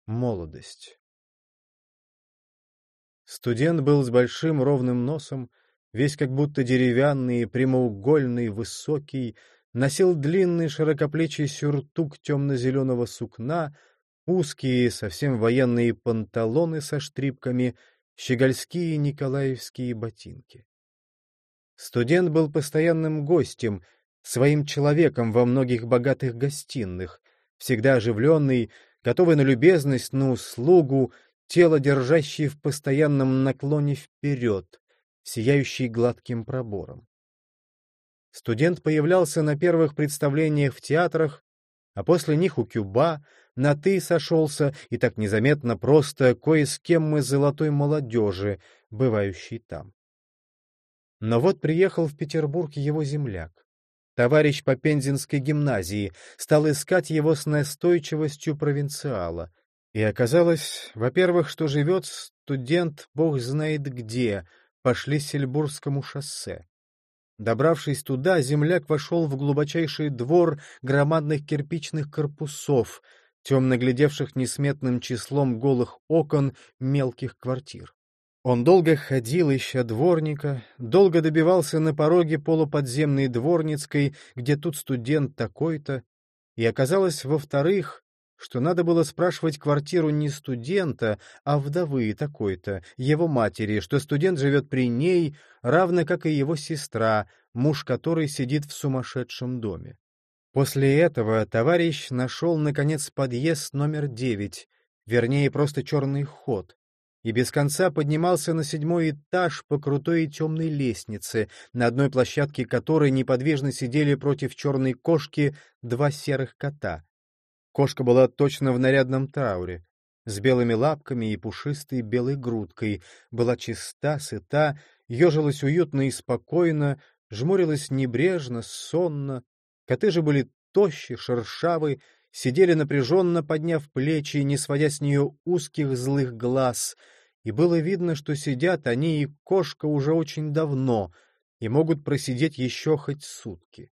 Молодость. Студент был с большим ровным носом, весь как будто деревянный, прямоугольный, высокий, носил длинный широкоплечий сюртук темно-зеленого сукна, узкие, совсем военные панталоны со штрипками, щегольские николаевские ботинки. Студент был постоянным гостем, своим человеком во многих богатых гостиных, всегда оживленный, готовый на любезность, на услугу, тело, держащее в постоянном наклоне вперед, сияющий гладким пробором. Студент появлялся на первых представлениях в театрах, а после них у Кюба, на «ты» сошелся, и так незаметно просто кое с кем из золотой молодежи, бывающей там. Но вот приехал в Петербург его земляк. Товарищ по Пензенской гимназии стал искать его с настойчивостью провинциала. И оказалось, во-первых, что живет студент бог знает где, по Шлиссельбургскому шоссе. Добравшись туда, земляк вошел в глубочайший двор громадных кирпичных корпусов, темно глядевших несметным числом голых окон мелких квартир. Он долго ходил, ища дворника, долго добивался на пороге полуподземной дворницкой, где тут студент такой-то, и оказалось, во-вторых, что надо было спрашивать квартиру не студента, а вдовы такой-то, его матери, что студент живет при ней, равно как и его сестра, муж которой сидит в сумасшедшем доме. После этого товарищ нашел, наконец, подъезд номер 9, вернее, просто черный ход, и без конца поднимался на 7-й этаж по крутой и темной лестнице, на одной площадке которой неподвижно сидели против черной кошки 2 серых кота. Кошка была точно в нарядном трауре, с белыми лапками и пушистой белой грудкой, была чиста, сыта, ежилась уютно и спокойно, жмурилась небрежно, сонно. Коты же были тощи, шершавы, сидели напряженно, подняв плечи, не сводя с нее узких злых глаз, и было видно, что сидят они и кошка уже очень давно и могут просидеть еще хоть сутки.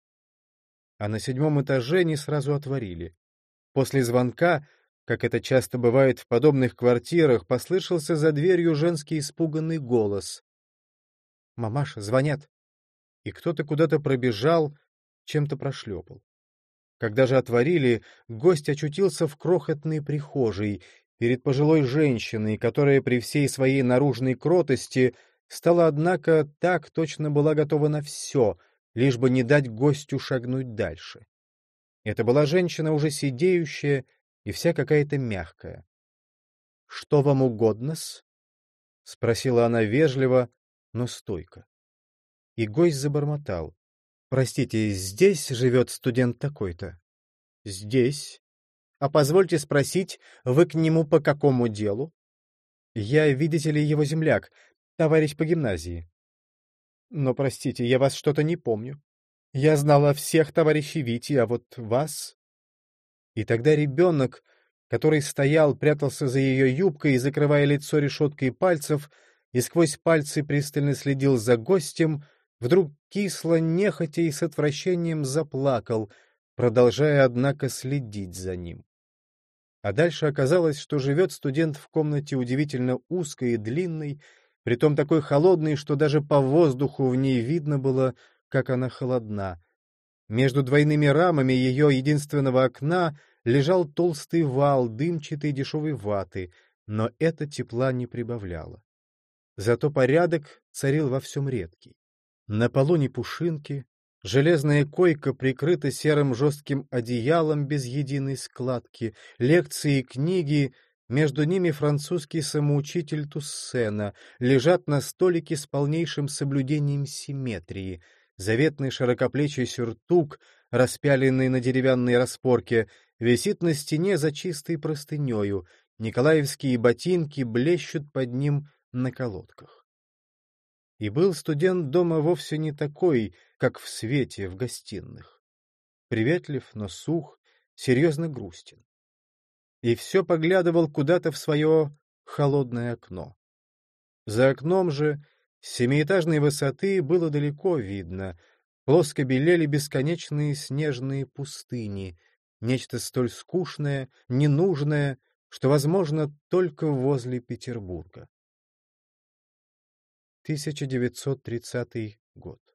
А на 7-м этаже не сразу отворили. После звонка, как это часто бывает в подобных квартирах, послышался за дверью женский испуганный голос. «Мамаша, звонят!» И кто-то куда-то пробежал, чем-то прошлепал. Когда же отворили, гость очутился в крохотной прихожей перед пожилой женщиной, которая при всей своей наружной кротости стала, однако, так точно была готова на все, лишь бы не дать гостю шагнуть дальше. Это была женщина уже сидеющая и вся какая-то мягкая. — Что вам угодно-с? — спросила она вежливо, но стойко. И гость забормотал. — Простите, здесь живет студент такой-то? — Здесь. А позвольте спросить, вы к нему по какому делу? — Я, видите ли, его земляк, товарищ по гимназии. — Но, простите, я вас что-то не помню. Я знала всех товарищей Вити, а вот вас... И тогда ребенок, который стоял, прятался за ее юбкой, закрывая лицо решеткой пальцев, и сквозь пальцы пристально следил за гостем, вдруг кисло, нехотя и с отвращением заплакал, продолжая, однако, следить за ним. А дальше оказалось, что живет студент в комнате удивительно узкой и длинной, притом такой холодной, что даже по воздуху в ней видно было, как она холодна. Между двойными рамами ее единственного окна лежал толстый вал дымчатой дешевой ваты, но это тепла не прибавляло. Зато порядок царил во всем редкий. На полу не пушинки, железная койка прикрыта серым жестким одеялом без единой складки, лекции и книги, между ними французский самоучитель Туссена, лежат на столике с полнейшим соблюдением симметрии, заветный широкоплечий сюртук, распяленный на деревянной распорке, висит на стене за чистой простынею, николаевские ботинки блещут под ним на колодках. И был студент дома вовсе не такой, как в свете в гостиных. Приветлив, но сух, серьезно грустен. И все поглядывал куда-то в свое холодное окно. За окном же с 7-этажной высоты было далеко видно, плоско белели бесконечные снежные пустыни, нечто столь скучное, ненужное, что возможно только возле Петербурга. 1930 год.